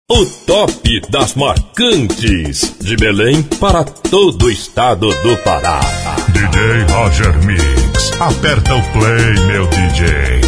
O top das marcantes, de Belém para todo o estado do Pará. DJ Roger Mix, aperta o play, meu DJ.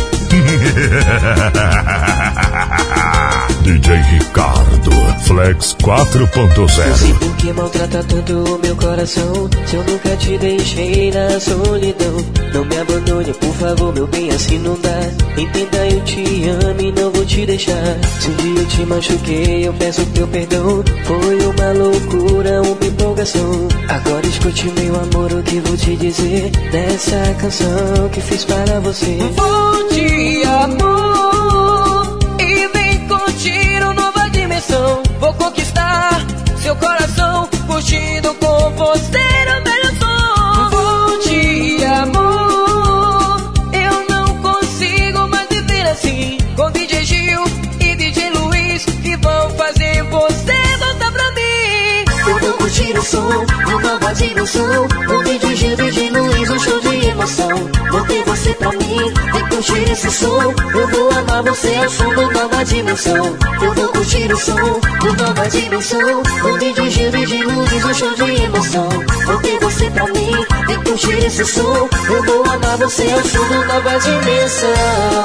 DJ Ricardo, Flex 4.0. Não sei por que maltrata tanto o meu coração, se eu nunca te deixei na solidão. Não me abandone, por favor, meu bem, assim não dá. Entenda, eu te amo e não vou te deixar. Se um dia eu te machuquei, eu peço teu perdão. Foi uma loucura, uma empolgação. Agora escute, meu amor, o que vou te dizer nessa canção que fiz para você. Vou te amor e vem curtir uma nova dimensão. Vou conquistar seu coração, curtindo com você o melhor som. Vou te amor, eu não consigo mais viver assim. Com DJ Gil e DJ Luiz, que vão fazer você voltar pra mim. Eu vou curtir o som, uma nova dimensão. Com DJ Gil, DJ Luiz, um show de emoção. Vou ter você pra mim, vem curtir esse som. Eu vou amar você ao som da nova dimensão. Eu vou curtir o som, uma nova dimensão. Com DJ Gil, DJ Luiz, um show de emoção. Vou ter você pra mim, vem curtir esse som. Eu vou amar você ao som da nova dimensão.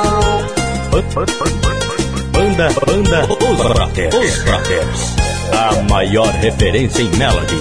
Banda Os Brothers, a maior referência em melody.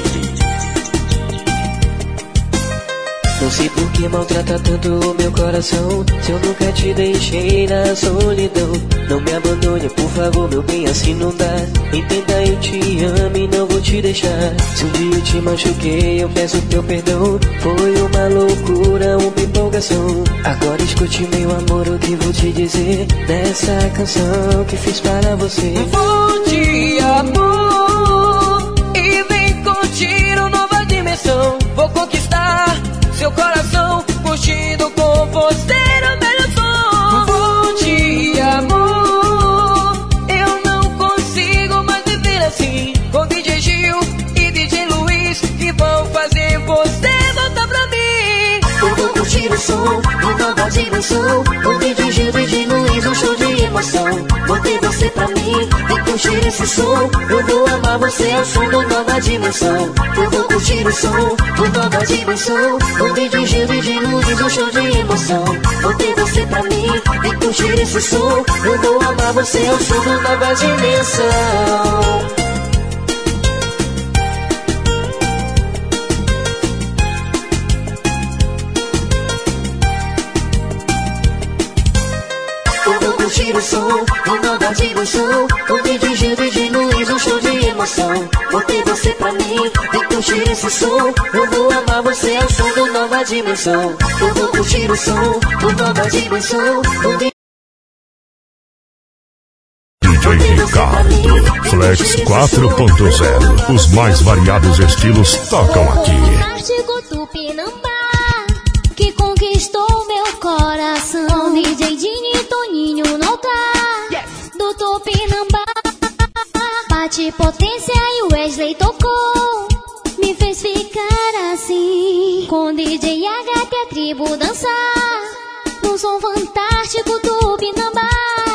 Não sei por que maltrata tanto o meu coração, se eu nunca te deixei na solidão. Não me abandone, por favor, meu bem, assim não dá. Entenda, eu te amo e não vou te deixar. Se um dia eu te machuquei, eu peço teu perdão. Foi uma loucura, uma empolgação. Agora escute, meu amor, o que vou te dizer nessa canção que fiz para você. Vou te amor e vem curtir uma nova dimensão. Vou conquistar seu coração, curtindo com você o melhor som. Vou te amor, eu não consigo mais viver assim. Com DJ Gil e DJ Luiz, que vão fazer você voltar pra mim. Eu vou curtir o som, uma nova dimensão. Com DJ Gil, DJ Luiz, um show de emoção. Vou ter você pra mim, vem curtir esse som. Eu vou amar você ao som da nova dimensão. Eu vou curtir o som, uma nova dimensão. Com DJ Gil, DJ Luiz, um show de emoção. Vou ter você pra mim, vem curtir esse som. Eu vou amar você ao som da nova dimensão. Curtir o som, uma nova dimensão. Com DJ Gil, DJ Luiz, um show de emoção. Vou ter você pra mim, vem curtir esse som. Eu vou amar você ao som da nova dimensão. Eu vou curtir o som, uma nova dimensão. DJ Ricardo, Flex 4.0. Os mais variados estilos tocam aqui. Tupinambá, que conquistou meu coração. DJ Dini, Toninho no altar do Tupinambá. Bate potência e o Wesley tocou, me fez ficar assim. Com DJ H que a tribo dançar num som fantástico Tupinambá.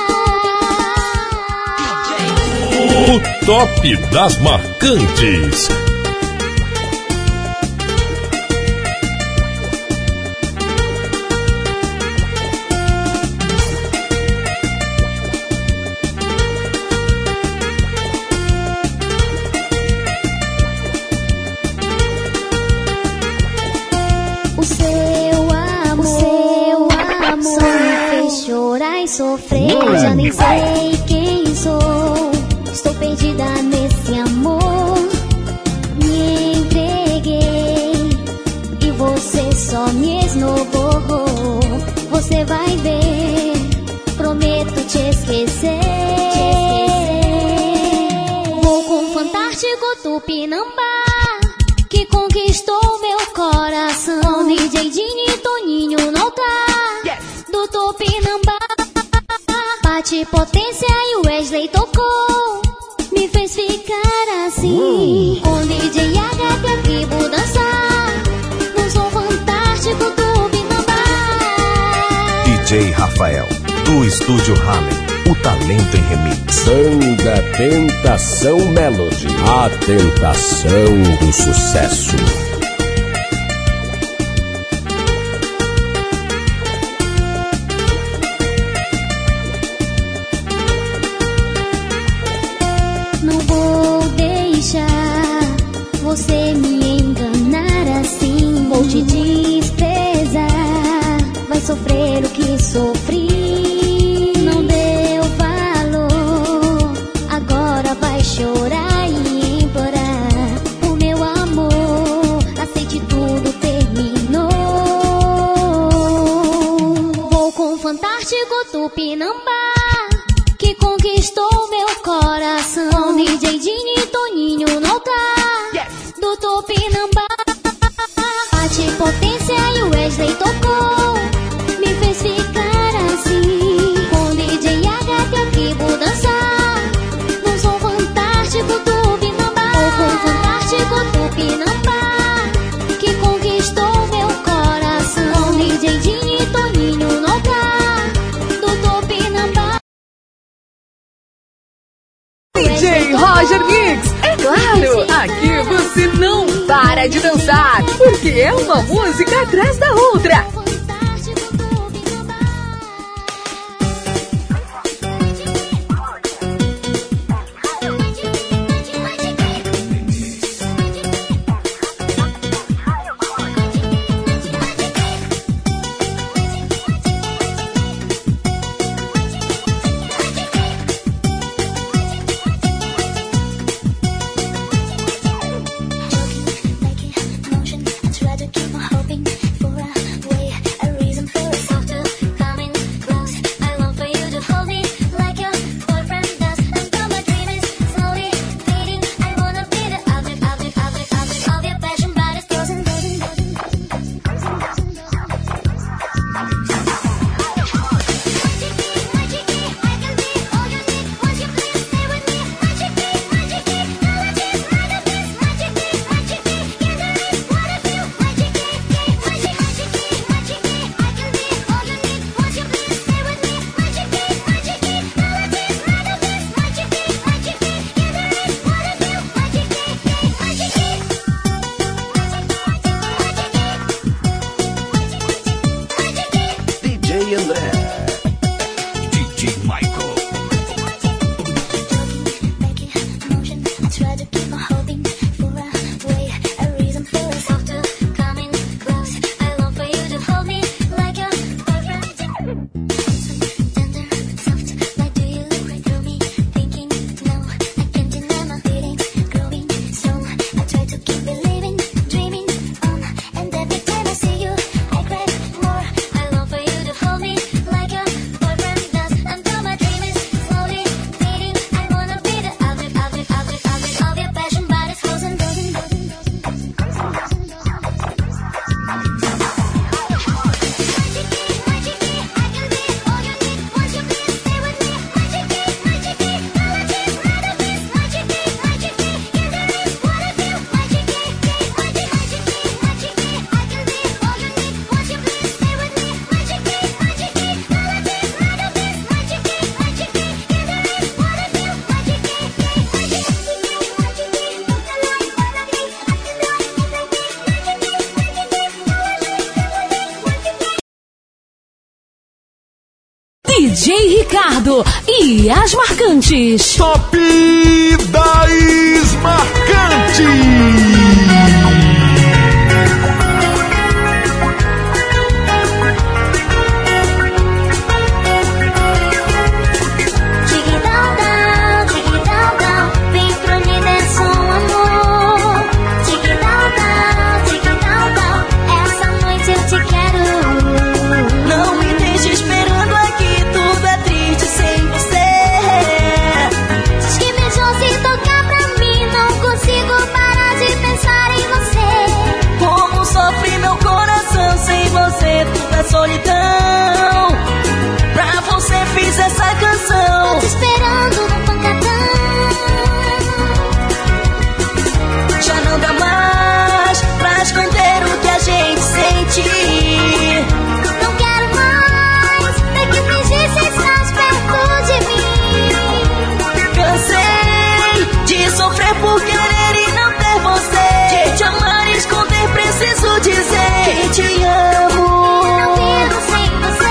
O top das marcantes. Chorar e sofrer, já nem sei quem sou. Estou perdida nesse amor. Me entreguei e você só me esnobou. Você vai ver, prometo te esquecer. Vou com o fantástico Tupinambá, que conquistou meu coração. DJ Dini, Toninho no altar do Tupinambá. Bate potência e o Wesley tocou, me fez ficar assim. Com DJ H que a tribo dançar num som fantástico Tupinambá. DJ Rafael, do Estúdio Ramen, o talento em remix. Banda Tentação Melody, a tentação do sucesso. Não vou deixar você me enganar assim. Vou te desprezar, vai sofrer o que sofri. Não deu valor, agora vai chorar e implorar. O meu amor, aceite tudo, terminou. Vou com o fantástico Tupinambá, que conquistou meu coração. Com DJ Dini e Toninho no altar do Tupinambá. Bate potência e o Wesley tocou, me fez ficar assim. Com DJ HT aqui vou dançar num som fantástico Tupinambá. Vou com o fantástico Tupinambá, que conquistou meu coração. Com DJ Dini e Toninho no altar do Tupinambá. DJ Roger Mix, é claro, aqui você não para de dançar, porque é uma música atrás da outra. DJ Ricardo e as marcantes. Top 10 marcantes. Diz que beijou-se sofrer por querer e não ter você. De te amar e esconder, preciso dizer que te amo. Não vivo sem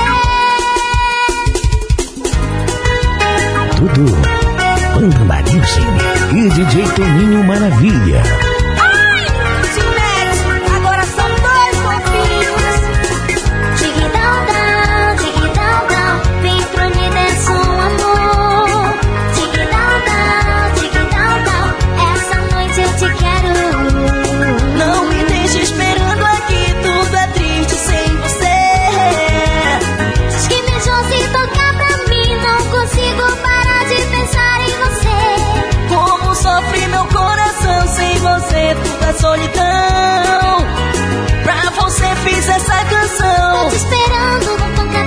você. Tudo. Banda Marilson e DJ Toninho Maravilha. Ai, Gilmete, agora são 2 fofinhos. Tic-down, down, tic-down, down. Vem pra mim, desce um amor. Tic-down, down, tic-down, down. Essa noite eu te quero. Não me deixe esperando aqui, tudo é triste sem você. Diz que beijou sem tocar pra mim, não consigo parar de pensar em você. Como sofre meu coração sem você, tudo é solidão. Pra você fiz essa canção. Tô te esperando no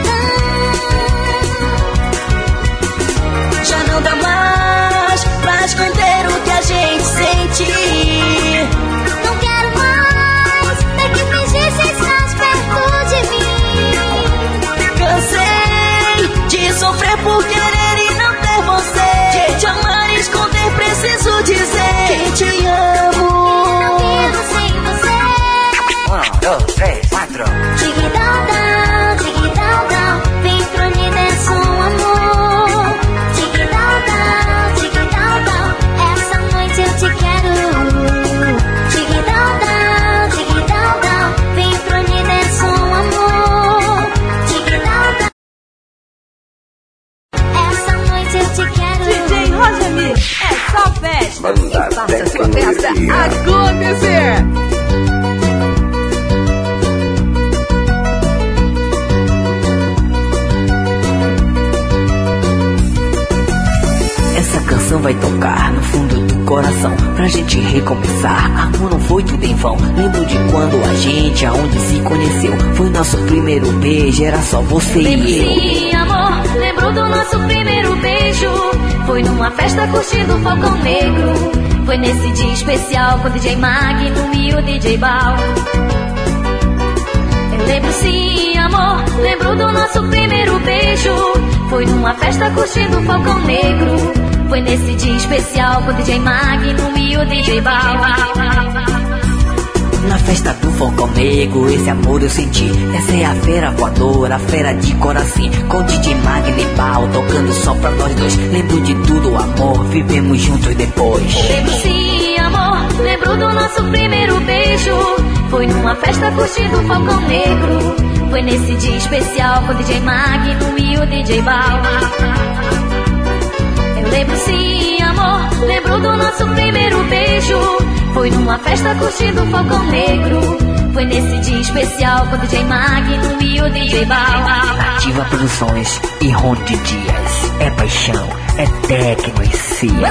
pancadão. Já não dá mais pra esconder o que a gente sente. Não quero mais ter que fingir se estás perto de mim. Cansei de sofrer por querer e não ter você. De te amar e esconder, preciso dizer que te amo. Não vivo sem você. 1, 2, 3, 4. Tic-down, down, tic-down, down. Vem pra mim, desce um amor. Tic-down, down, tic-down, down. Essa noite eu te quero. Tic-down, down, tic-down, down. Vem pra mim, desce um amor. Tic-down, down. Essa noite eu te quero. DJ Roger Mix, é só festa. E faça sua festa acontecer. Essa canção vai tocar no fundo do coração pra gente recomeçar. Amor, não foi tudo em vão. Lembro de quando a gente aonde se conheceu. Foi nosso primeiro beijo, era só você e eu. Sim, amor, lembro do nosso primeiro beijo. Foi numa festa curtindo o Falcão Negro. Foi nesse dia especial com o DJ Magnum e o DJ Bal. Eu lembro sim, amor, lembro do nosso primeiro beijo. Foi numa festa curtindo o Falcão Negro. Foi nesse dia especial com o DJ Magnum e o DJ Bal. Na festa do Falcão Negro, esse amor eu senti. Essa é a fera voadora, a fera de coração. Com o DJ Magno e Bal tocando só pra nós dois. Lembro de tudo, amor, vivemos juntos depois. Lembro sim, amor, lembro do nosso primeiro beijo. Foi numa festa curtindo o Falcão Negro. Foi nesse dia especial com o DJ Magnum e o DJ Bal. Eu lembro sim, amor, lembro do nosso primeiro beijo. Foi numa festa curtindo o Falcão Negro. Foi nesse dia especial com o DJ Magnum e o DJ Bal. Ativa Produções e Ronde Dias. É paixão, é Tecno e Cia.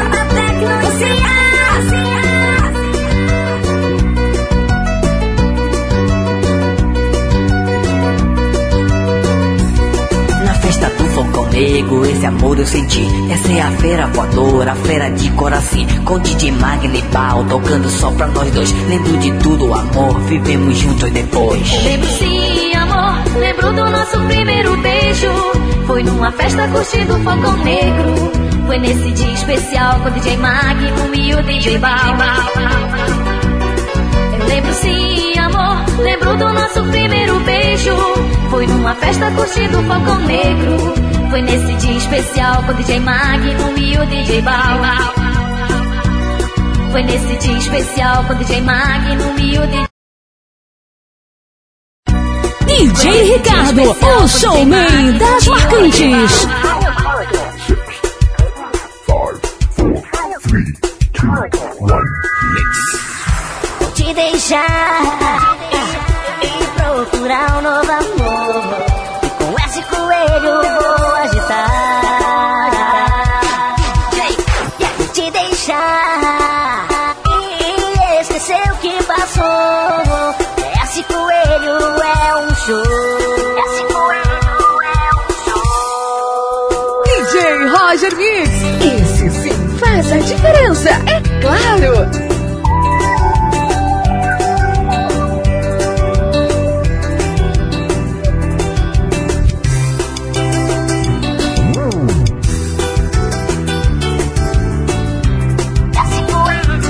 Na festa do Falcão Negro, esse amor eu senti. Essa é a fera voadora, a fera de coração. Com DJ Magno e Bal tocando só pra nós dois. Lembro de tudo, amor, vivemos juntos depois. Lembro sim, amor, lembro do nosso primeiro beijo. Foi numa festa curtindo o Falcão Negro. Foi nesse dia especial com o DJ Magnum e o DJ Bal. Eu lembro sim, amor, lembro do nosso primeiro beijo. Foi numa festa curtindo o Falcão Negro. Foi nesse dia especial com o DJ Magnum e o DJ Bal. Foi nesse dia especial com o DJ Magnum e o DJ... DJ Ricardo, o showman das marcantes. 5, 4, 3, 2, 1. Vou te deixar e procurar um novo amor. E com esse coelho vou agitar. Vou te deixar e esquecer o que passou. Esse coelho é um show. Esse coelho é um show. DJ Roger Mix, esse sim faz a diferença, é claro. Esse coelho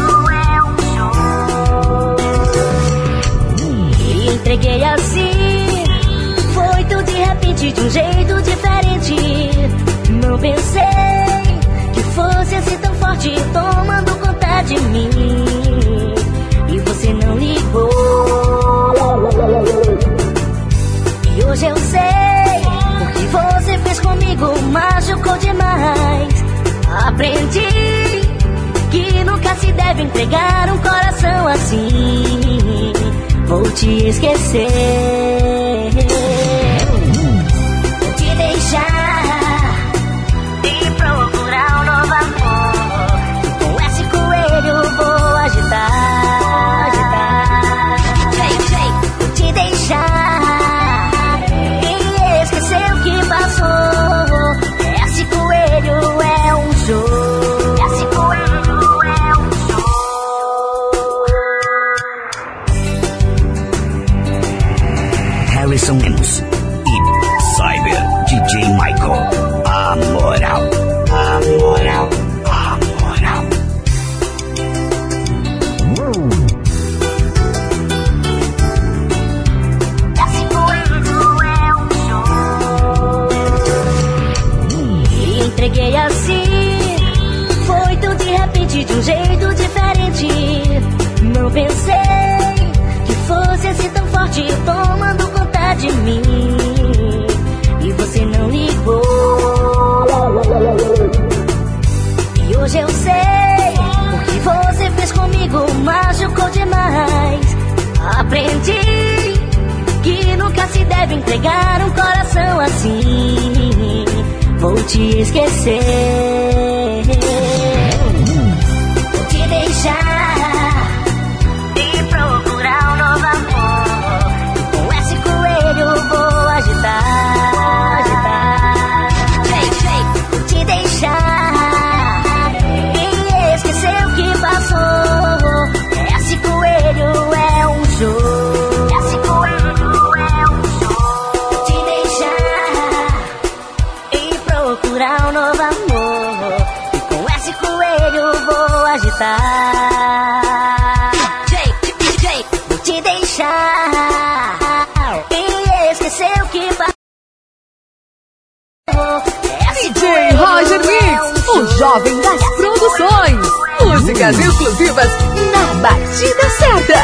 de um jeito diferente. Não pensei que fosse assim tão forte, tomando conta de mim. E você não ligou. E hoje eu sei o que você fez comigo, machucou demais. Aprendi que nunca se deve entregar um coração assim. Vou te esquecer, vou te deixar e procurar um novo amor. Com esse coelho vou agitar, vou te deixar e esquecer o que passou. Esse coelho é um show. Harrison Lemos e Cyber DJ Michael. A moral, a moral, a moral. Esse coelho é um show. E entreguei assim, foi tão de repente, de um jeito diferente. Não pensei que fosse assim tão forte, tomando conta de mim. E você não ligou. E hoje eu sei o que você fez comigo, machucou demais. Aprendi que nunca se deve entregar um coração assim. Vou te esquecer, vou te deixar e procurar um novo amor. Com esse coelho vou agitar, vou te deixar e esquecer o que passou. Esse coelho é um show. Esse coelho é um show. Vou te deixar e procurar um novo amor. E com esse coelho vou agitar. Vou te deixar e esquecer o que passou. DJ Roger Mix, o jovem das produções. Músicas exclusivas na batida certa.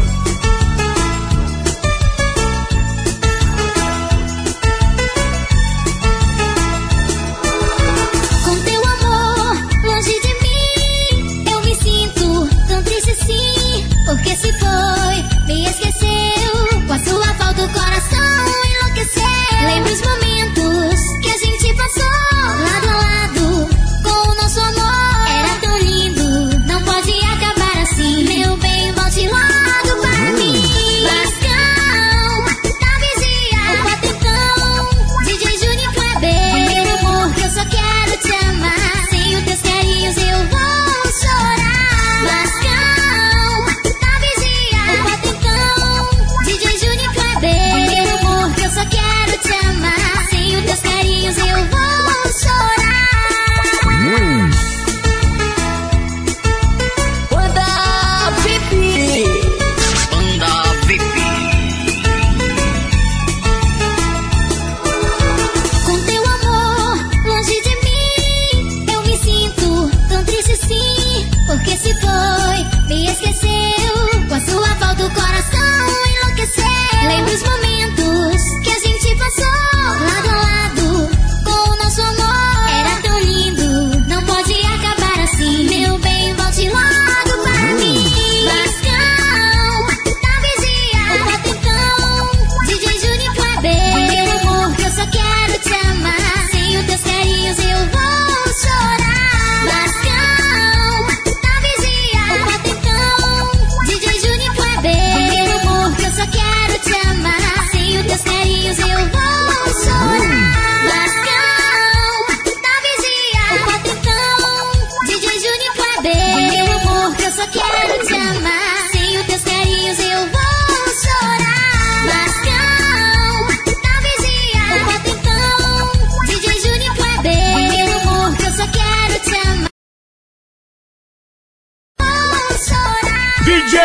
Com teu amor longe de mim, eu me sinto tão triste sim. Porque se foi, me esqueceu. Com a sua falta o coração enlouqueceu. Lembra os momentos que a gente passou lado a lado com o nosso amor. Era tão lindo, não pode acabar assim. Meu bem, volte logo para mim. Lascão, tá vazia, o patecão, DJ Júnior Kleber. Meu amor, que eu só quero te amar. Sem os teus carinhos eu vou chorar. Lascão, tá vazia, o patecão, DJ Júnior Kleber. Meu amor, que eu só quero te amar. Sem os teus carinhos eu vou chorar. Banda VIP. Banda VIP. Com teu amor longe de mim, eu me sinto tão triste sim. Porque se foi, me esqueceu. Com a sua falta o coração enlouqueceu. Lembra os momentos que a gente passou lado a lado com o nosso amor. Era tão lindo, não pode acabar assim. Meu bem, volte logo para mim. Lascão, tá vazia, o patecão, DJ Júnior Kleber. Meu amor, que eu só quero te amar. Sem os teus carinhos eu vou chorar. Lascão, tá vazia, o patecão, DJ Júnior Kleber. Meu amor, que eu só quero te amar. Sem os teus carinhos eu vou chorar. Lascão, tá vazia, o patecão, DJ Júnior Kleber. Meu amor, que eu só quero te amar. Sem os teus carinhos eu vou chorar. Lascão, tá vazia, o patecão, DJ Júnior Kleber. Meu amor, que eu só quero te amar. Vou chorar. DJ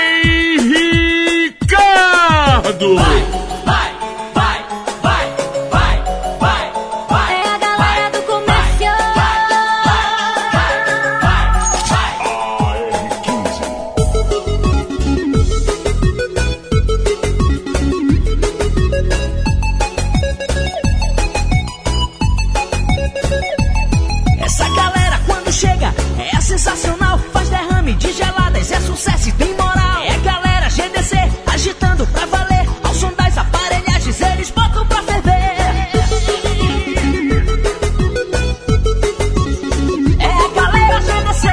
Ricardo. Vai, vai, vai, vai, vai. sensacional, faz derrame de geladas, é sucesso e tem moral. É galera GDC agitando pra valer, ao som das aparelhagens eles botam pra ferver. É a galera GDC.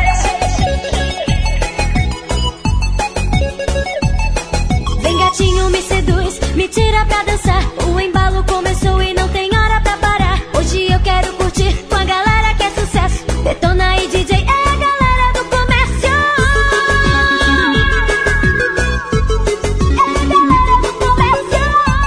Vem gatinho, me seduz, me tira pra dançar. O embalo começou e não tem hora pra parar. Hoje eu quero curtir com a galera que é sucesso. Detona aí, DJ, é a galera do comércio. É a galera do comércio.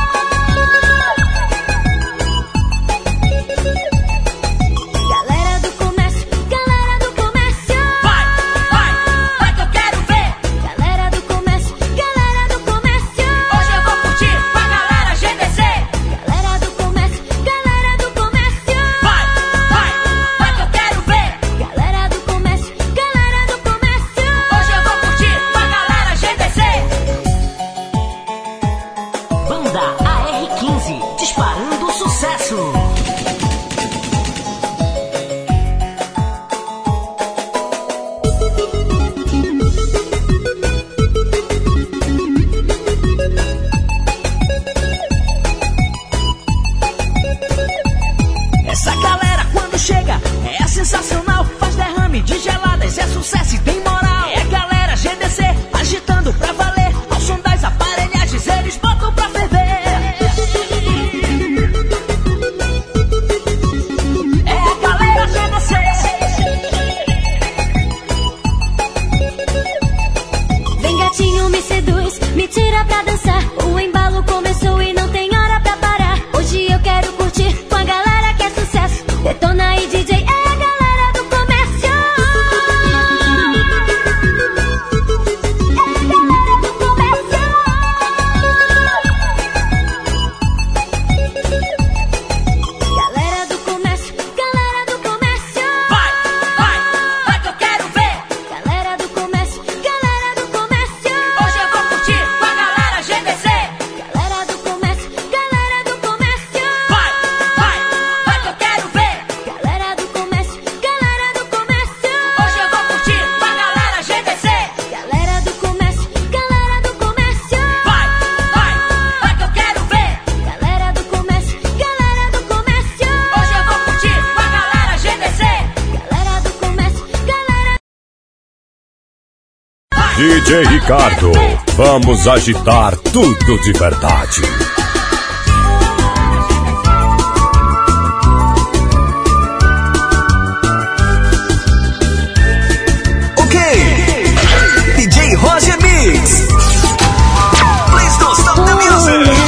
Galera do comércio, galera do comércio. Vai que eu quero ver. Galera do comércio, galera do comércio. Hoje eu vou curtir com a galera GDC. Galera do comércio, galera do comércio. Vai que eu quero ver. Galera do comércio, galera do comércio. Hoje eu vou curtir com a galera GDC. Banda AR15, disparando sucesso. Essa galera quando chega é sensacional, faz derrame de geladas, é sucesso e tem moral. É galera GDC agitando pra valer, ao som das aparelhagens eles botam pra ferver. É a galera GDC. Vem gatinho, me seduz, me tira pra dançar. O embalo começou e não tem hora pra parar. Hoje eu quero curtir com a galera que é sucesso. Detona aí, DJ, é a galera do comércio. É a galera do comércio. Galera do comércio, galera do comércio. Vai que eu quero ver. Galera do comércio, galera do comércio. Hoje eu vou curtir com a galera GDC. Galera do comércio, galera do comércio. Vai que eu quero ver. Galera do comércio, galera do comércio. Hoje eu vou curtir com a galera GDC. Galera do comércio, galera do comércio. Vai que eu quero ver. Galera do comércio, galera do comércio. Hoje eu vou curtir com a galera GDC. Galera do comércio, galera. DJ Ricardo, vamos agitar tudo de verdade. Ok, DJ Roger Mix. Please don't stop the music.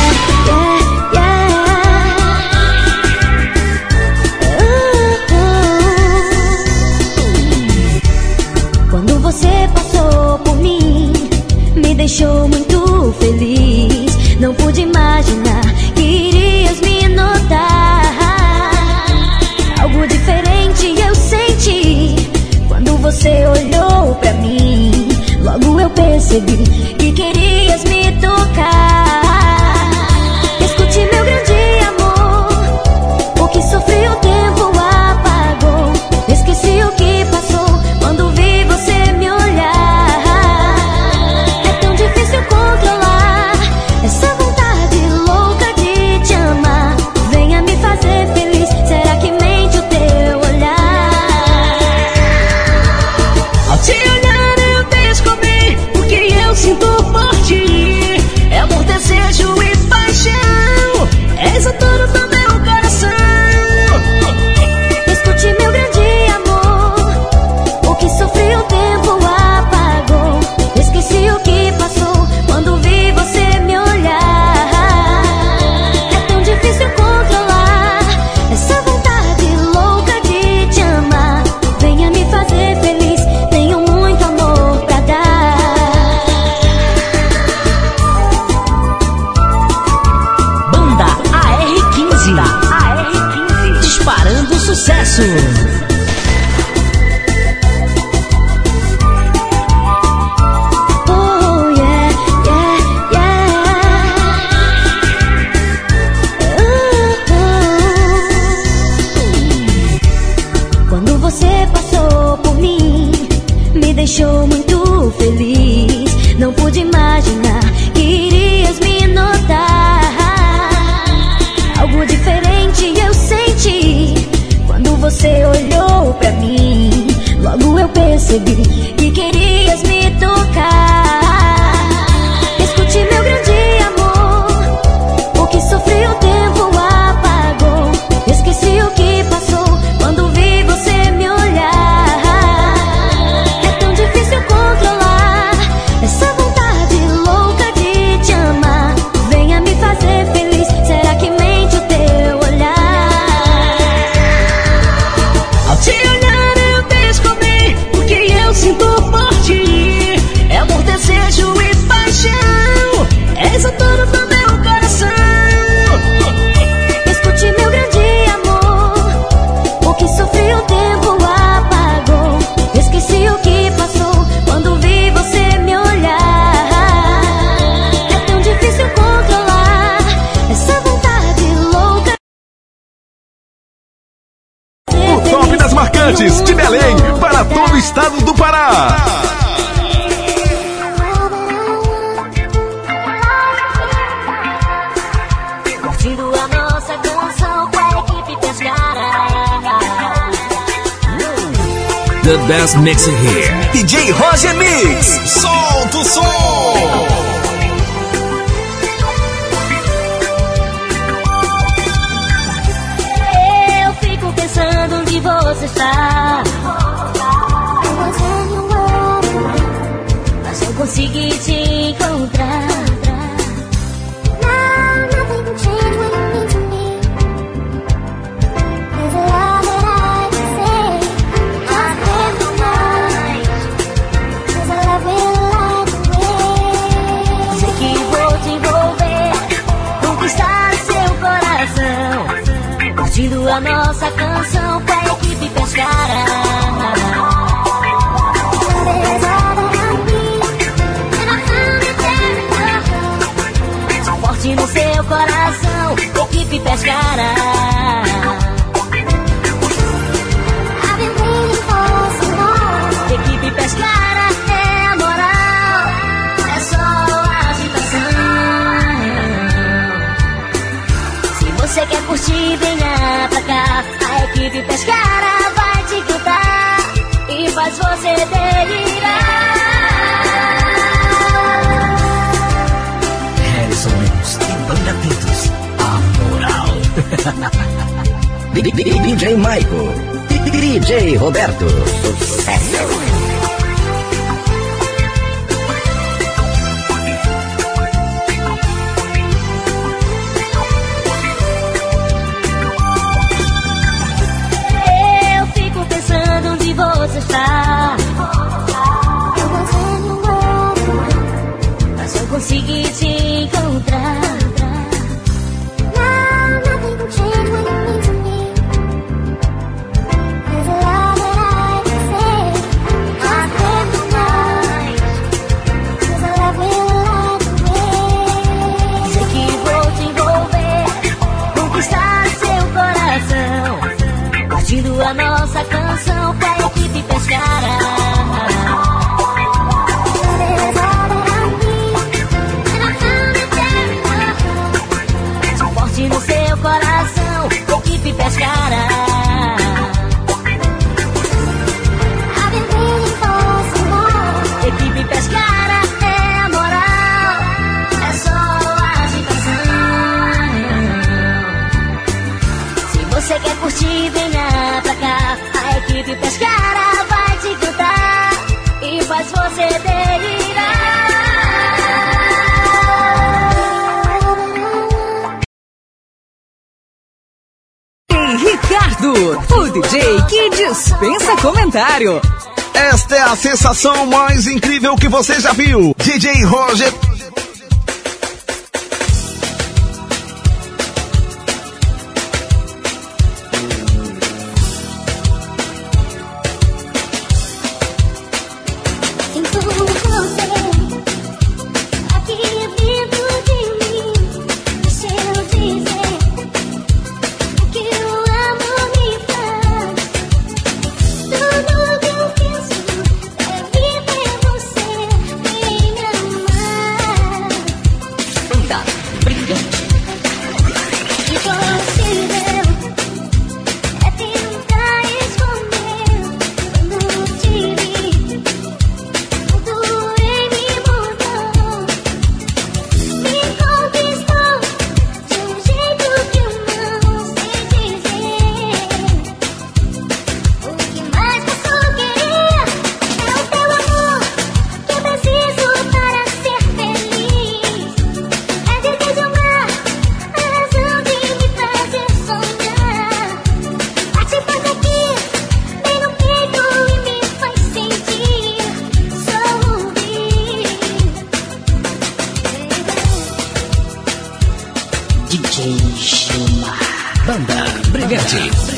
Quando você passou por mim, me deixou muito feliz. Não pude imaginar que irias me notar. Algo diferente eu senti quando você olhou pra mim. Logo eu percebi que querias me tocar. Escute meu grande amor, o que sofri o tempo apagou. Esqueci o que passou quando vi você me olhar. É tão difícil controlar essa vontade louca de te amar. Venha me fazer feliz, será que mente o teu olhar? Ao te olhar eu descobri o que eu sinto por ti. É amor, desejo e paixão. És o dono do meu coração. Escute meu grande amor, o que sofri o tempo apagou. Esqueci o que passou quando vi você me olhar. É tão difícil controlar essa vontade louca de te amar. Venha me fazer feliz, tenho muito pude imaginar que irias me notar. Algo diferente eu senti quando você olhou pra mim. Logo eu percebi que querias me tocar. Escute meu grande amor, o que sofri o tempo apagou. Esqueci o que passou quando vi você me olhar. É tão difícil controlar essa vontade louca de te amar. Venha me fazer feliz, será que mente o teu olhar? Ao te olhar eu descobri o que eu sinto por ti. É amor, desejo e paixão, és o dono do meu coração. Escute meu grande amor, o que sofri o tempo apagou. Esqueci o que passou quando vi você me olhar. É tão difícil controlar essa vontade louca. O top das marcantes de Belém para todo o estado do Pará. Curtindo a nossa canção com a equipe Pescara. The best mixer here. DJ Roger Mix. Solta o som! Eu fico pensando onde você está, mas eu consegui te encontrar. Sei que vou te envolver, conquistar seu coração, curtindo a nossa canção com a equipe Pescara. Forte no seu coração, equipe Pescara. Equipe Pescara é a moral, é só agitação. Se você quer curtir, venha pra cá. A equipe Pescara vai te cantar e faz você delirar. Harrison Lemos e Banda Pintos, a moral. DJ Maico, DJ Roberto, sucesso. Eu fico pensando onde você está, mas eu consegui te encontrar. Sei que vou te envolver, conquistar seu coração, curtindo a nossa canção com a equipe Pescara. Forte no seu coração, equipe Pescara. Equipe Pescara é a moral, é só agitação. Se você quer curtir, venha pra cá. A equipe Pescara vai te cantar e faz você delirar. Ricardo, o DJ que dispensa comentário. Esta é a sensação mais incrível que você já viu. DJ Roger. Sinto você aqui dentro de mim. Deixa eu dizer o que o amor me faz. Tudo que eu penso é viver você e me amar. Banda Brilhante.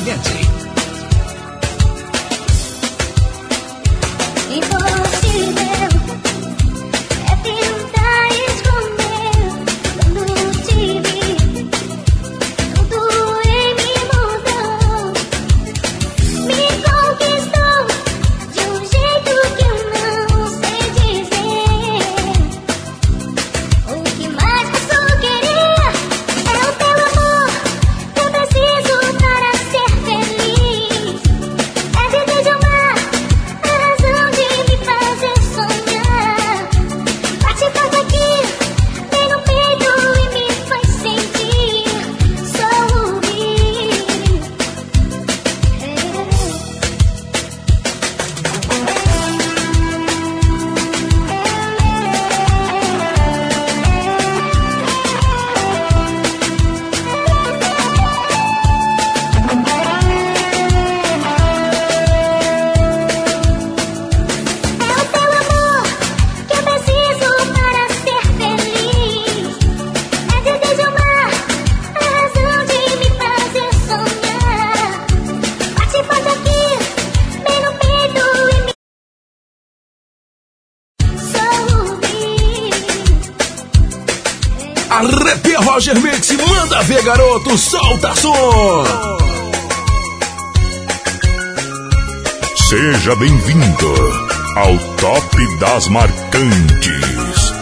Impossível é tentar esconder quando te vi. Tudo em mim mudou, me conquistou de um jeito que eu não sei dizer. O que mais posso querer é o teu amor que eu preciso para ser feliz. É viver de amar, a razão de me fazer sonhar. Bate forte aqui, bem no peito e me faz sentir só ouvir. É o teu amor que eu preciso para ser feliz. É viver de amar, a razão de me fazer sonhar. Bate forte aqui, bem no peito e me só ouvir. Arrepia Roger Mix, manda ver, garoto, solta som! Seja bem-vindo ao Top das Marcantes.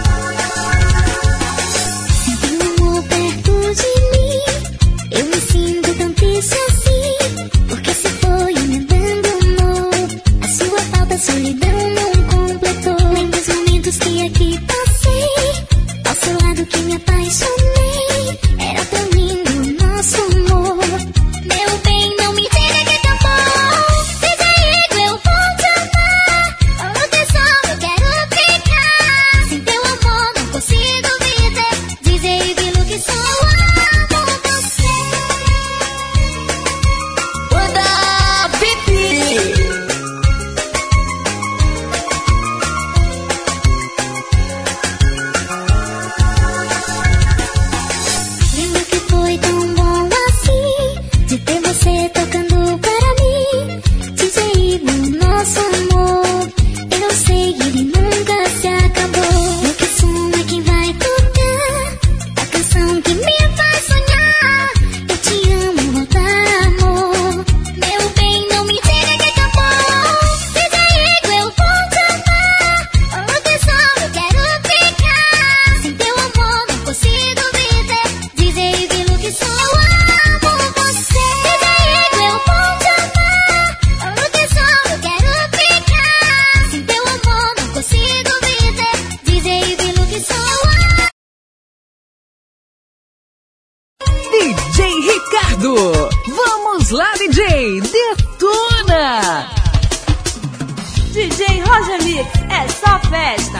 Sinto um amor perto de mim, eu me sinto tão triste assim, porque se foi e me abandonou. A sua falta, a solidão não completou. Lembro os momentos que aqui passei, ao seu lado que me apaixonei. Era tão lindo o nosso amor. Meu bem, não me diga que acabou. Seja igual, eu vou te amar. Falou que só eu quero ficar. Sem teu amor não consigo viver. Dizer aquilo que só amo você. Banda Pipi. Lembro que foi tão bom assim, de ter você tocando para mim. DJ no nosso amor, eu sei que ele nunca se acabou. O que som é quem vai tocar a canção que me faz sonhar. Eu te amo, volta amor. Meu bem, não me diga que acabou. DJ igual, eu vou te amar. Falou que só eu quero ficar. Sem teu amor não consigo viver. Dizer aquilo que só amo você. DJ igual, eu vou te amar. Falou que só eu quero ficar. Sem teu amor não consigo viver. Dizer aquilo que só amo. DJ Ricardo. Vamos lá, DJ. Detona. DJ Roger Mix, é só festa.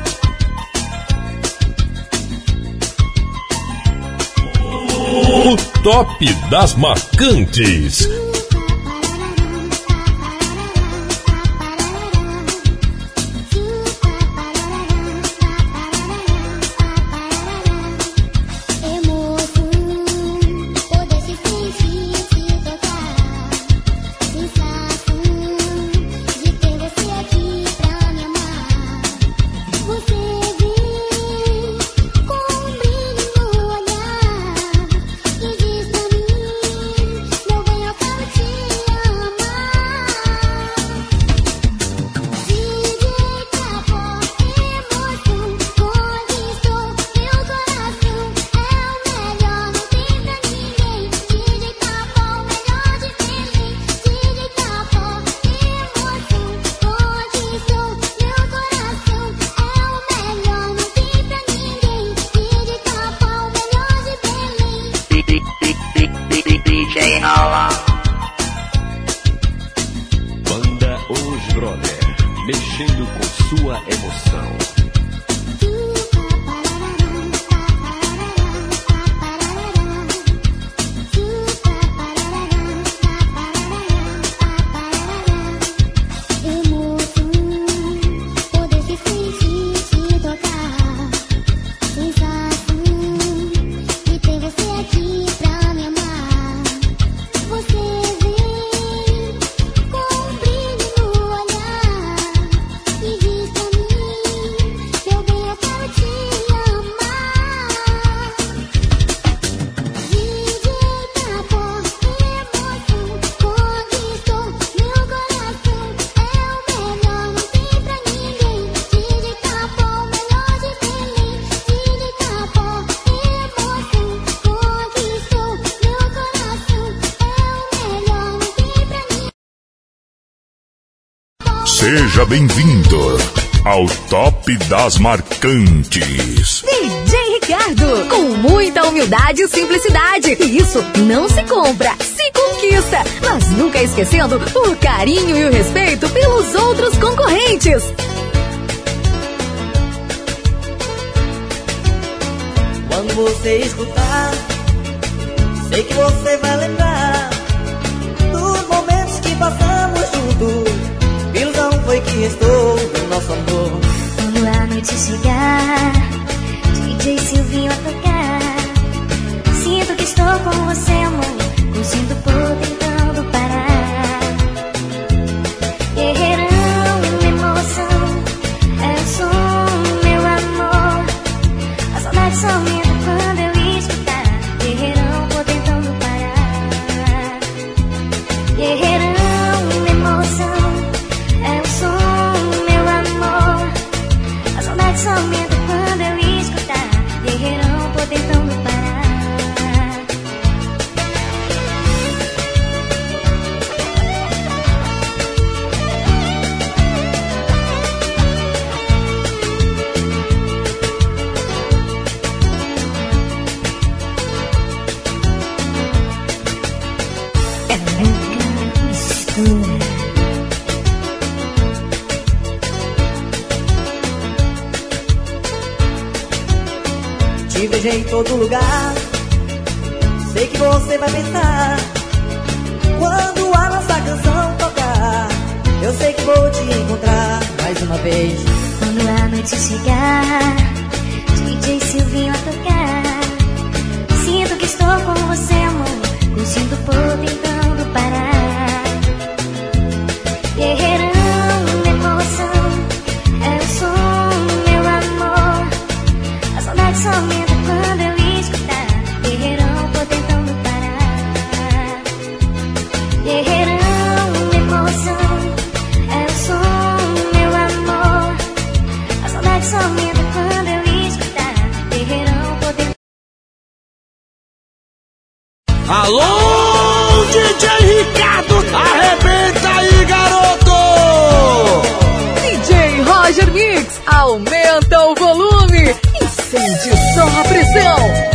O Top das Marcantes. Emoção, poder se sentir, se tocar. Sensação de ter você aqui pra me amar. Você vem com um brilho no olhar e diz pra mim: meu bem, eu quero te amar. DJ Capó, emoção, conquistou meu coração. É o melhor, não tem pra ninguém. DJ Capó, o melhor de Belém. DJ Capó, emoção, conquistou meu coração. É o melhor, não tem pra ninguém. DJ Capó, o melhor de Belém. DJ Alan. Banda Os Brother, mexendo com sua emoção. Sensação de ter você aqui pra me amar. Seja bem-vindo ao Top das Marcantes. DJ Ricardo, com muita humildade e simplicidade. E isso não se compra, se conquista. Mas nunca esquecendo o carinho e o respeito pelos outros concorrentes. Quando você escutar, sei que você vai lembrar dos momentos que passamos juntos. Ilusão foi que restou do nosso amor. Quando a noite chegar, DJ Silvinho a tocar, sinto que estou com você, amor, curtindo por tentando parar. Guerreirão, emoção, é o som, meu amor. A saudade só aumenta quando eu escutar. Guerreirão, por tentando parar. Guerreirão, emoção, é o som, meu amor. A saudade só aumenta quando eu escutar. Guerreirão, tô tentando parar. É louca mistura. Te vejo em todo lugar, sei que você vai pensar. Quando a nossa canção tocar, eu sei que vou te encontrar mais uma vez. Quando a noite chegar, DJ Silvinho a tocar, sinto que estou com você, amor, curtindo por tentando parar. Guerreirão, emoção, é o som, meu amor. A saudade só aumenta quando eu escutar. Guerreirão, tô tentando parar. Guerreirão, emoção, é o som, meu amor. A saudade só aumenta quando eu escutar. Guerreirão, tô tentando. Alô, DJ Ricardo, arrebenta aí, garoto! DJ Roger Mix, aumenta o volume e sente só a pressão.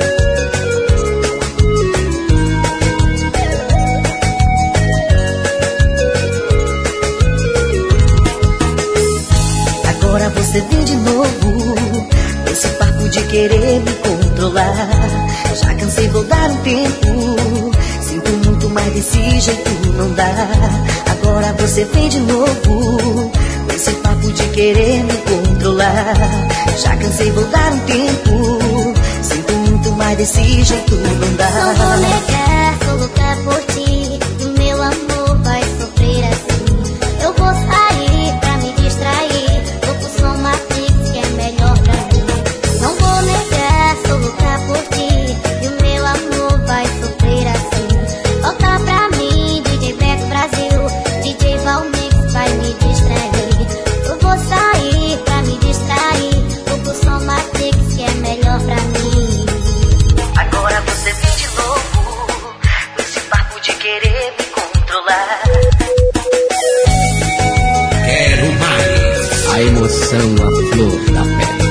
Agora você vem de novo, esse papo de querer me controlar. Já cansei, vou dar um tempo, sinto muito, mas desse jeito não dá. Agora você vem de novo, esse papo de querer me controlar. Já cansei, vou dar um tempo, sinto muito, mas desse jeito não dá. Não vou negar, vou lutar por ti, e o meu amor vai sofrer assim. Eu vou sair pra me distrair, vou pro som Matrix que é melhor pra mim. Não vou negar, vou lutar por ti, e o meu amor vai sofrer assim. Volta pra mim, DJ Beto Brasil, DJ Valmix vai me distrair. Eu vou sair pra me distrair, vou pro som Matrix que é melhor pra mim. Agora você vem de novo, esse papo de querer me controlar. Quero mais. A emoção, a flor da pele.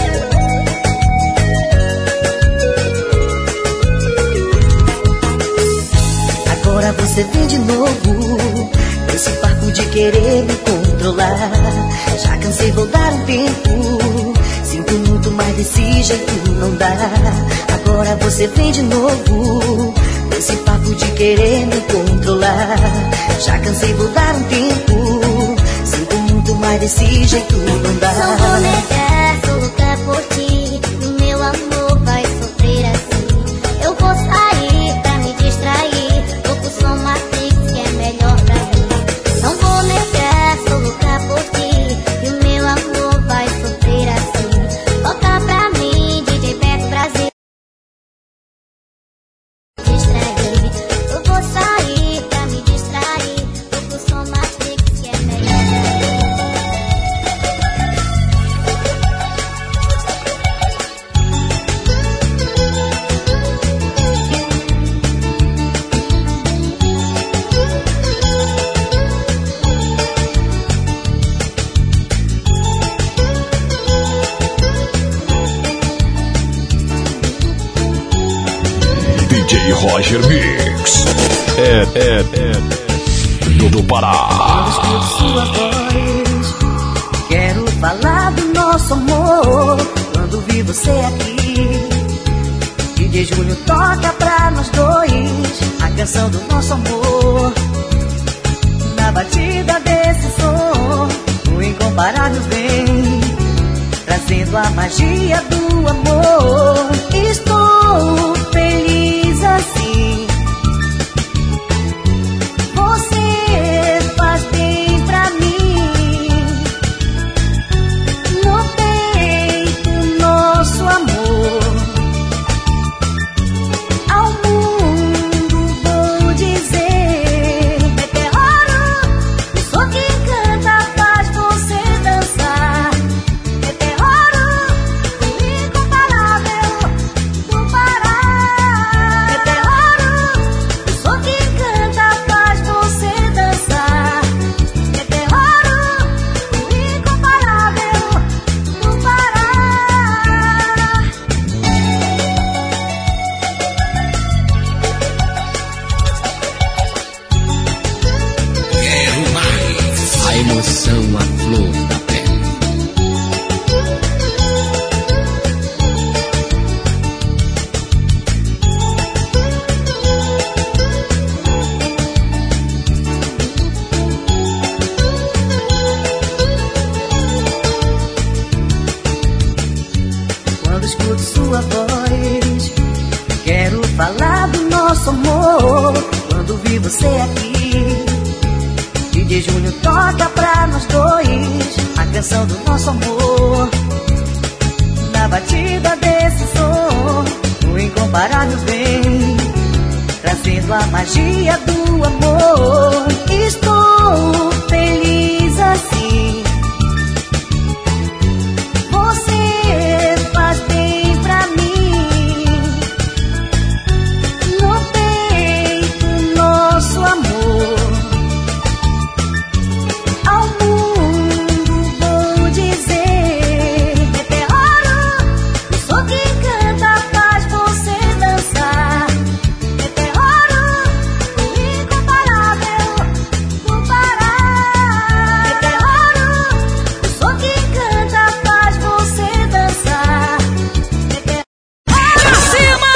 Agora você vem de novo, esse papo de querer me controlar. Já cansei, vou dar um tempo, sinto muito, mas desse jeito não dá. Agora você vem de novo, esse papo de querer me controlar. Já cansei, vou dar um tempo, sinto muito, mas desse jeito não dá. Não vou negar, vou lutar por ti, e o meu amor vai sofrer assim. Eu vou sair pra me distrair, vou pro som Matrix que é melhor pra mim. Não vou negar, vou lutar por ti, e o meu amor vai sofrer assim. Volta pra mim, DJ Beto Brasil. Distrair, eu vou sair pra me distrair, vou pro som Matrix que é melhor pra mim. Roger Mix. Do Pará. Sua voz, quero falar do nosso amor. Quando vi você aqui, DJ Júnior toca pra nós dois a canção do nosso amor. Na batida desse som, o incomparável vem trazendo a magia do amor. Estou feliz assim. Você faz bem pra mim. No peito nosso amor. Ao mundo vou dizer: é terror, o som que canta faz você dançar. É terror, o incomparável do Pará. É terror, o som que canta faz você dançar. É terror, o incomparável do Pará. Quero mais. A emoção, a flor da pele. Quando escuto sua voz, quero falar do nosso amor. Quando vi você aqui, DJ Júnior toca pra nós dois a canção do nosso amor. Na batida desse som, o incomparável vem trazendo a magia do amor. Estou feliz assim. Você faz bem pra mim. No peito nosso amor. Ao mundo vou dizer: é terror, o som que canta faz você dançar. É terror, o incomparável do Pará. É terror, o som que canta faz você dançar. É terror. Pra cima!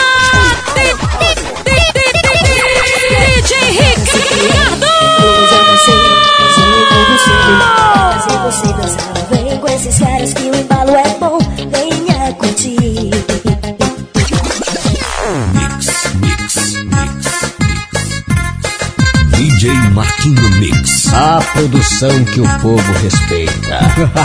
DJ Ricardo! Fazer você dançar. Vem com esses caras que o embalo é bom. Venha curtir. DJ Marquinho Mix. A produção que o povo respeita.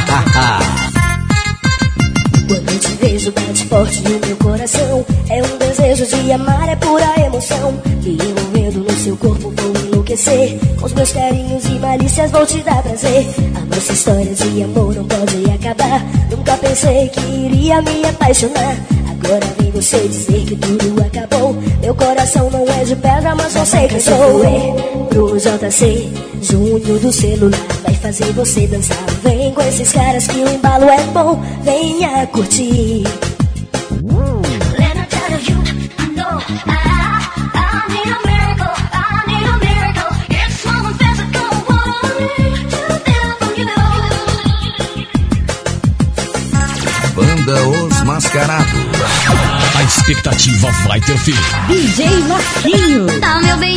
Quando te vejo bate forte no meu coração. É um desejo de amar, é pura emoção. Me envolvendo no seu corpo vou enlouquecer. Com os meus carinhos e malícias vou te dar prazer. A nossa história de amor não pode acabar. Nunca pensei que iria me apaixonar. Agora vem você dizer que tudo acabou. Meu coração não é de pedra, mas eu sei quem sou. É pro JC, Júnior do celular. Vai fazer você dançar. Vem com esses caras que o embalo é bom. Venha curtir. Let me tell you, no, I need a miracle, I need a miracle. It's something physical, what I need to feel from you. Banda Os Mascarados. A expectativa vai ter fim. DJ Marquinho. Tá, meu bem.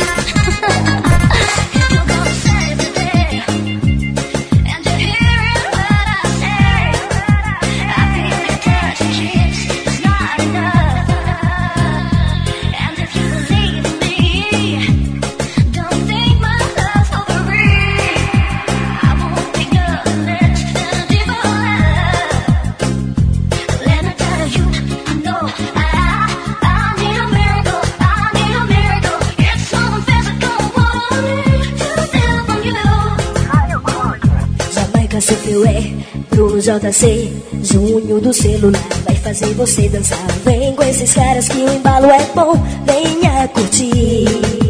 Pro JC, Júnior do celular. Vai fazer você dançar. Vem com esses caras que o embalo é bom. Venha curtir.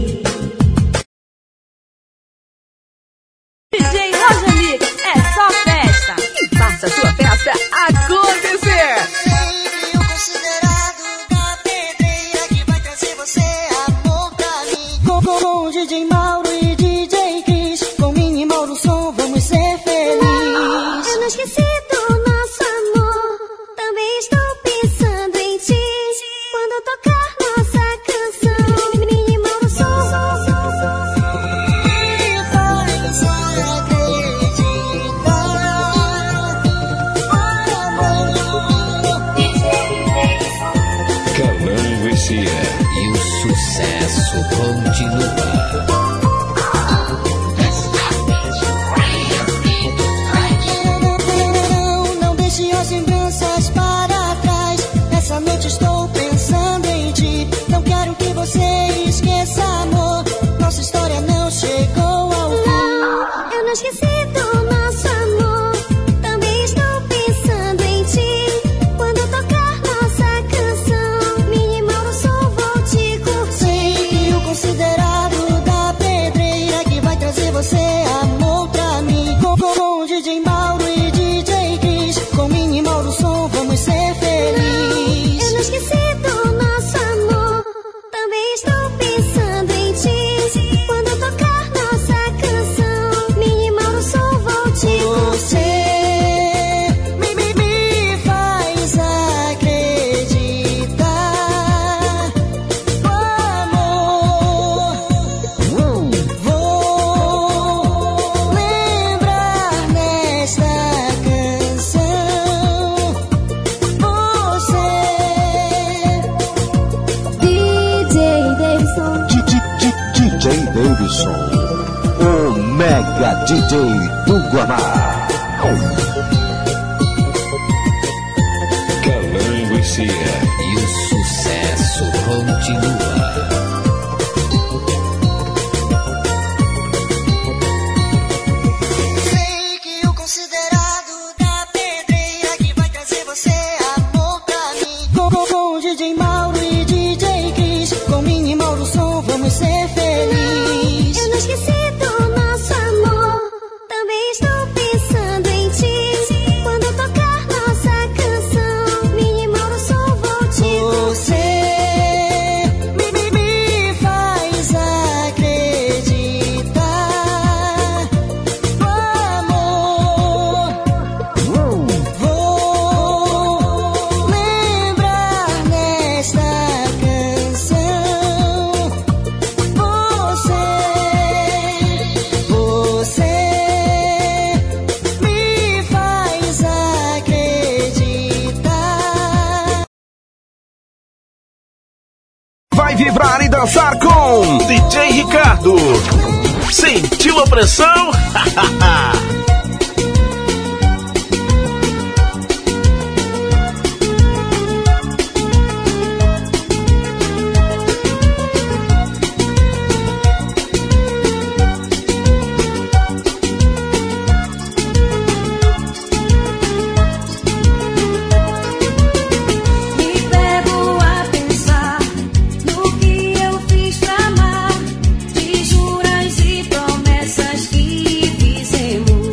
DJ Roger Mix, é só festa. E faça a sua festa acontecer. Sempre o considerado da pedreira que vai trazer você amor. continua. Não deixe as lembranças para trás. Essa noite estou pensando em ti. Não quero que você esqueça, amor. Nossa história não chegou ao fim. Não, eu não esqueci do nosso amor. Também estou pensando em ti. Quando tocar nossa canção, minimal no som vou te curtir. Sei que o considerado da pedreira que vai trazer você amor pra mim. Com o DJ Mauro e DJ Cris, com minimal no som vamos ser felizes. Eu não esqueci do nosso amor. Também estou pensando em ti. Quando tocar nossa canção, minimal no som vou te Você curtir. me faz acreditar. O amor, vou lembrar nesta canção. DJ Davidson, o Mega DJ do Guamá. Calango e Cia. E o sucesso continua. Sei que o considerado da pedreira que vai trazer você amor pra mim. Com DJ Mauro e DJ Cris, com minimal do som vamos ser felizes. eu não esqueci do nosso amor. Também estou pensando em ti. Quando tocar nossa canção, minimal no som vou te Você me faz acreditar. O amor, vou lembrar nesta canção. Você me faz acreditar. Vai vibrar e dançar com DJ Ricardo. Sentiu a pressão? Me pego a pensar no que eu fiz pra amar, de juras e promessas que fizemos.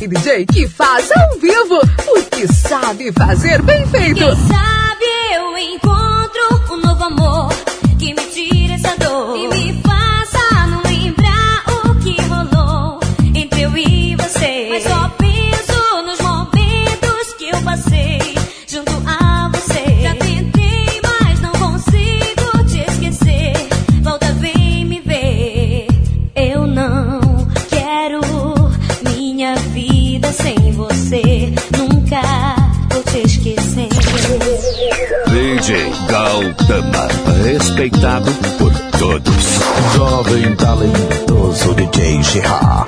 aquele DJ que faz ao vivo o que sabe fazer bem feito. Quem sabe eu encontro um novo amor que me tire essa dor e me faça não lembrar o que rolou entre eu e você. Mas só penso nos momentos que eu passei junto a você. Já tentei, mas não consigo te esquecer. Volta, vem me ver. Eu não quero minha vida sem você. Nunca vou te esquecer. DJ Galdama, respeitado por todos. Jovem talentoso DJ Gerard.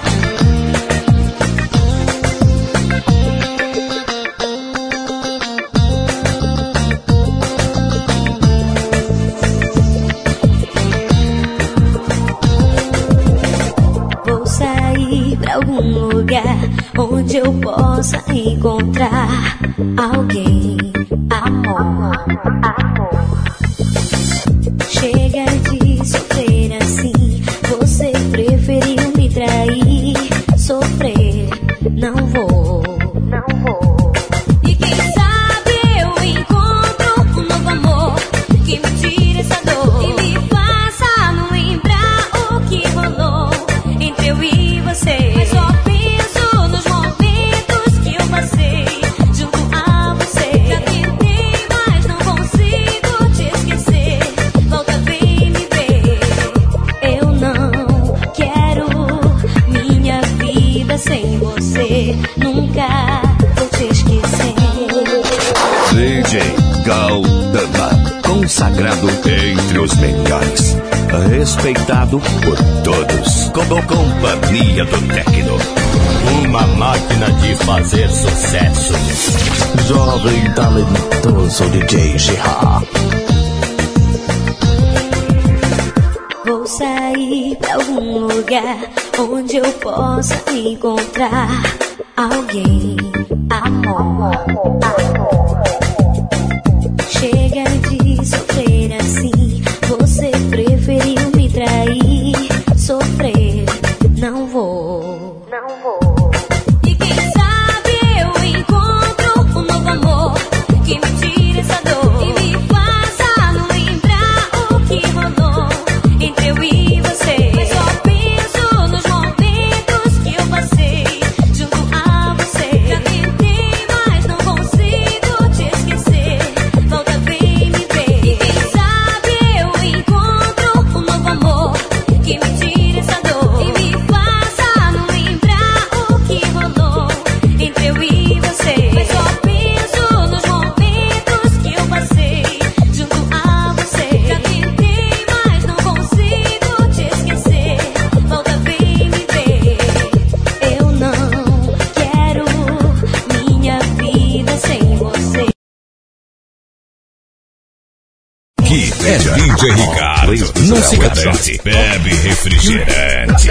Vou sair pra algum lugar onde eu possa encontrar alguém. Amor. Chega de sofrer assim. Você preferiu me trair. Sofrer, não vou. E quem sabe eu encontro um novo amor que me tire essa dor e me faça não lembrar o que rolou entre eu e você. Mas só penso nos momentos que eu passei junto a você. Já tentei, mas não consigo te esquecer. Volta, vem me ver. Eu não quero minha vida sem você. Nunca vou te esquecer. DJ Galdama, consagrado entre os melhores. Respeitado por todos. Como companhia do Tecno. Uma máquina de fazer sucesso. Jovem talentoso DJ Gerard. Vou sair pra algum lugar onde eu possa encontrar alguém. Amor. Chega de sofrer assim. Você preferiu me trair. Sofrer, não vou. E quem sabe eu encontro um novo amor que me tire essa dor e me faça não lembrar o que rolou entre eu e você. Mas só penso nos momentos que eu passei junto a você. Já tentei, mas não consigo te esquecer. Volta, vem me ver. E quem sabe eu encontro um novo amor que me tire essa dor e me faça não lembrar o que rolou entre eu e você. Mas só penso nos momentos que eu passei junto a você. Já tentei, mas não consigo te esquecer. Volta, vem me ver. Eu não quero minha vida sem você. Que é DJ Ricardo. Não se garante. Bebe refrigerante.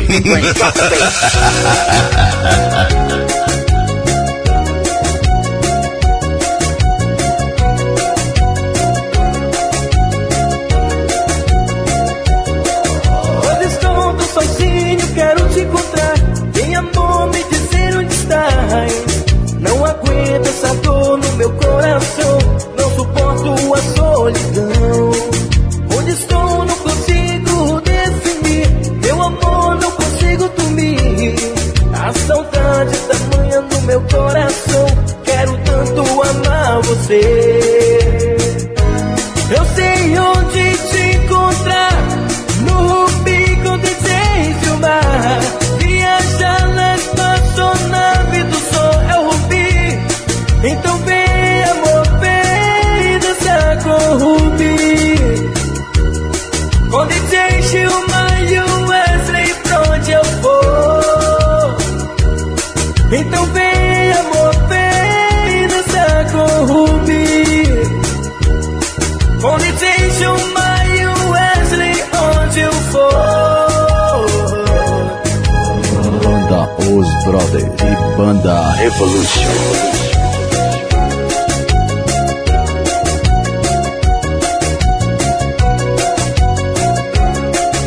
Hoje estou sozinho, quero te encontrar. Tem amor, me dizer onde estás. Não aguento essa dor no meu coração. Não suporto a solidão. Onde estou, não consigo definir. Meu amor, não consigo dormir. A saudade tamanha no meu coração. Quero tanto amar você. Eu sei onde te encontrar. No bico de Gilmar. Viajar na espaçonave do sol é o Rubi. Então vem, amor, vem dançar com o Rubi. Com DJ Gilmar e o Wesley pra onde eu for. Então vem, amor, vem dançar com o Rubi. Com DJ Gilmar e o Wesley onde eu for. Banda Os Brothers e Banda Revolution.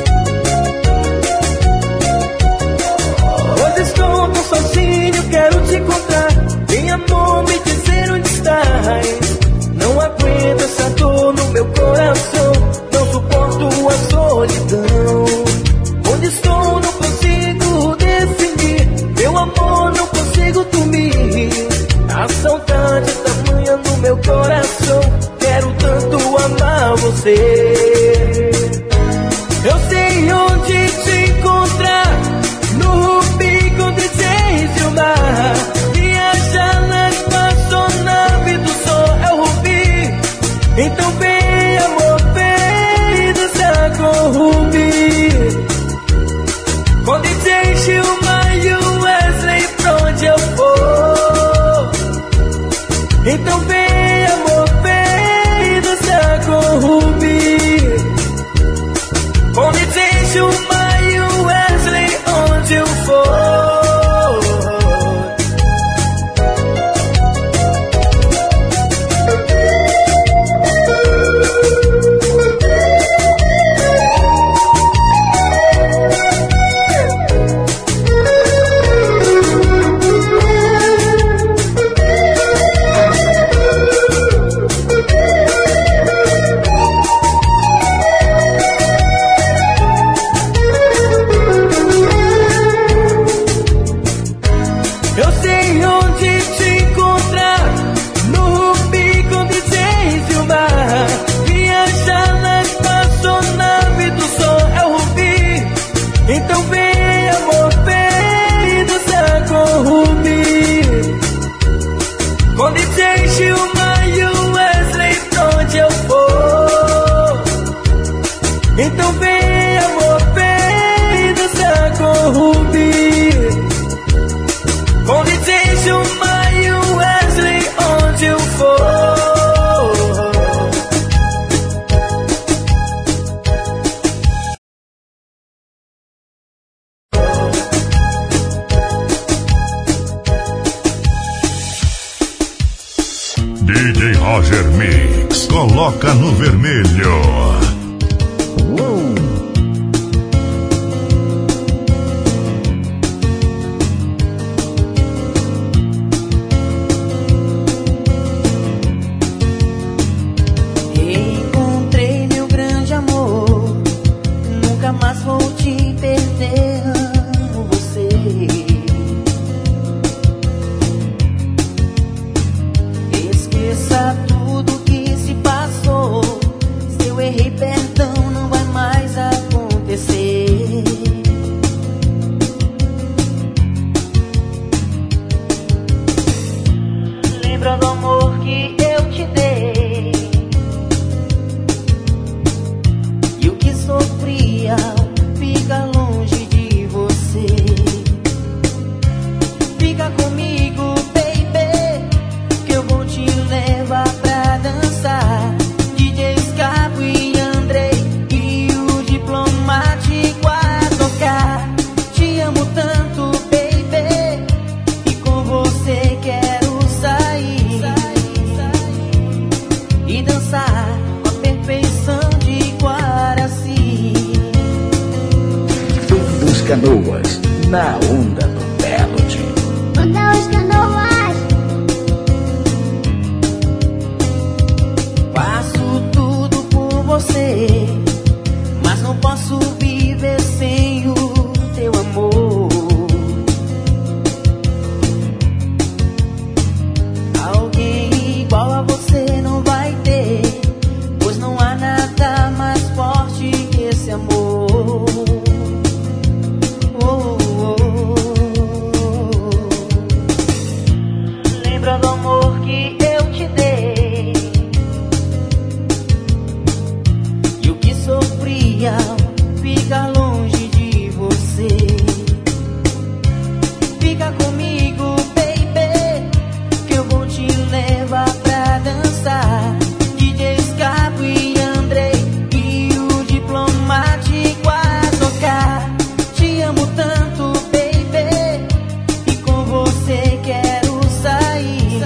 Hoje estou tão sozinho, quero te Eu sei onde te encontrar, no Rubi com DJ Gilmar. Viajar na espaçonave do som é o Rubi. Então vem, amor, vem dançar com o Rubi. Com DJ Gilmar e o Wesley, onde eu for. Então vem, amor, vem dançar com o Rubi. Com DJ Gilmar e o Wesley, onde eu for. DJ Roger Mix, coloca no vermelho. Encontrei meu grande amor, nunca mais vou te perder, amo você. Esqueça tudo que se passou, se eu errei, perdão, não vai mais acontecer. Lembra do amor que eu te dei e o que sofria, fica longe de você. Fica comigo, baby, que eu vou te levar pra dançar. DJ Scarpo e Andrei e o Diplomático a tocar. Te amo tanto, baby, e com você quero sair e dançar com a perfeição de Guaraci. Dos Canoas, na onda do Melody. Onda os Canoas. Faço tudo por você, mas não posso viver sem o teu amor. Alguém igual a você não vai ter, pois não há nada mais forte que esse amor. Oh, oh, oh. Lembra do amor que eu te dei e o que sofria, fica longe de você. Fica comigo, baby, que eu vou te levar pra dançar. DJ Scarpo e Andrei e o Diplomático a tocar. Te amo tanto, baby, e com você quero sair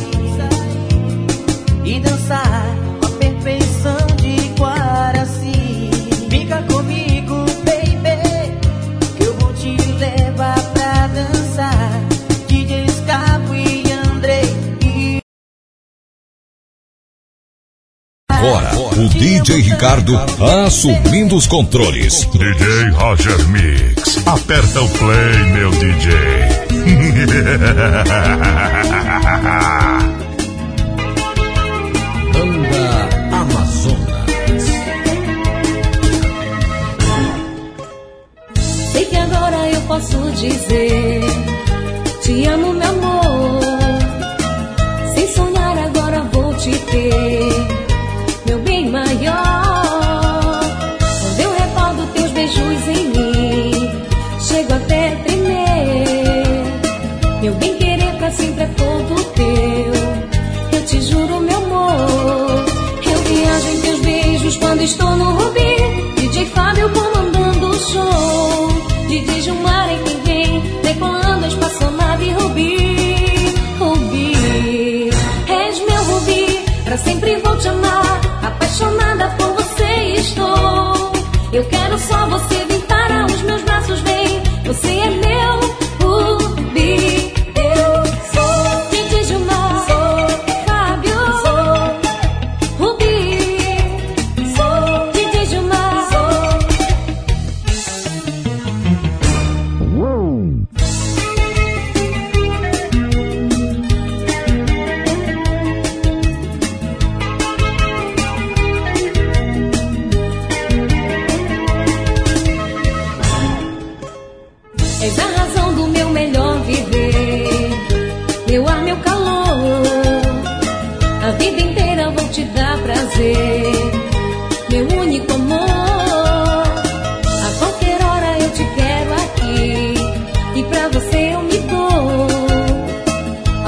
e dançar com a perfeição de Guaraci. Fica comigo, baby, que eu vou te levar pra dançar. DJ Scarpo e Andrei e... Agora, o DJ Ricardo assumindo os controles. DJ Roger Mix, aperta o play, meu DJ. Banda Amazonas. Sei que agora eu posso dizer: te amo, meu amor. Sem sonhar, agora vou te ter, meu bem maior. Quando eu recordo teus beijos em mim, chego até a tremer. Meu bem querer pra sempre é todo teu, eu te juro, meu amor. Eu viajo em teus beijos quando estou no Rubi. DJ Fábio comandando o show, DJ Gilmar é quem vem decolando a espaçonave Rubi. Rubi, és meu Rubi, pra sempre vou te amar. Apaixonada por você estou. Eu quero só você vir para os meus braços, vem. Você é meu Rubi. Eu sou DJ Gilmar, sou Fábio, sou Rubi, sou DJ Gilmar, sou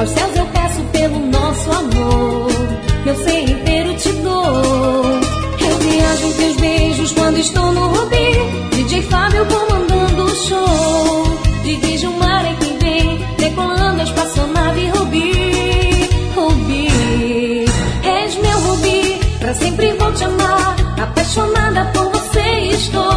Aos céus eu peço pelo nosso amor, meu ser inteiro te dou. Eu viajo em teus beijos quando estou no Rubi. DJ Fábio comandando o show. Dirige o mar em que vem, decolando a espaçonave Rubi. Rubi, és meu Rubi, pra sempre vou te amar. Apaixonada por você estou.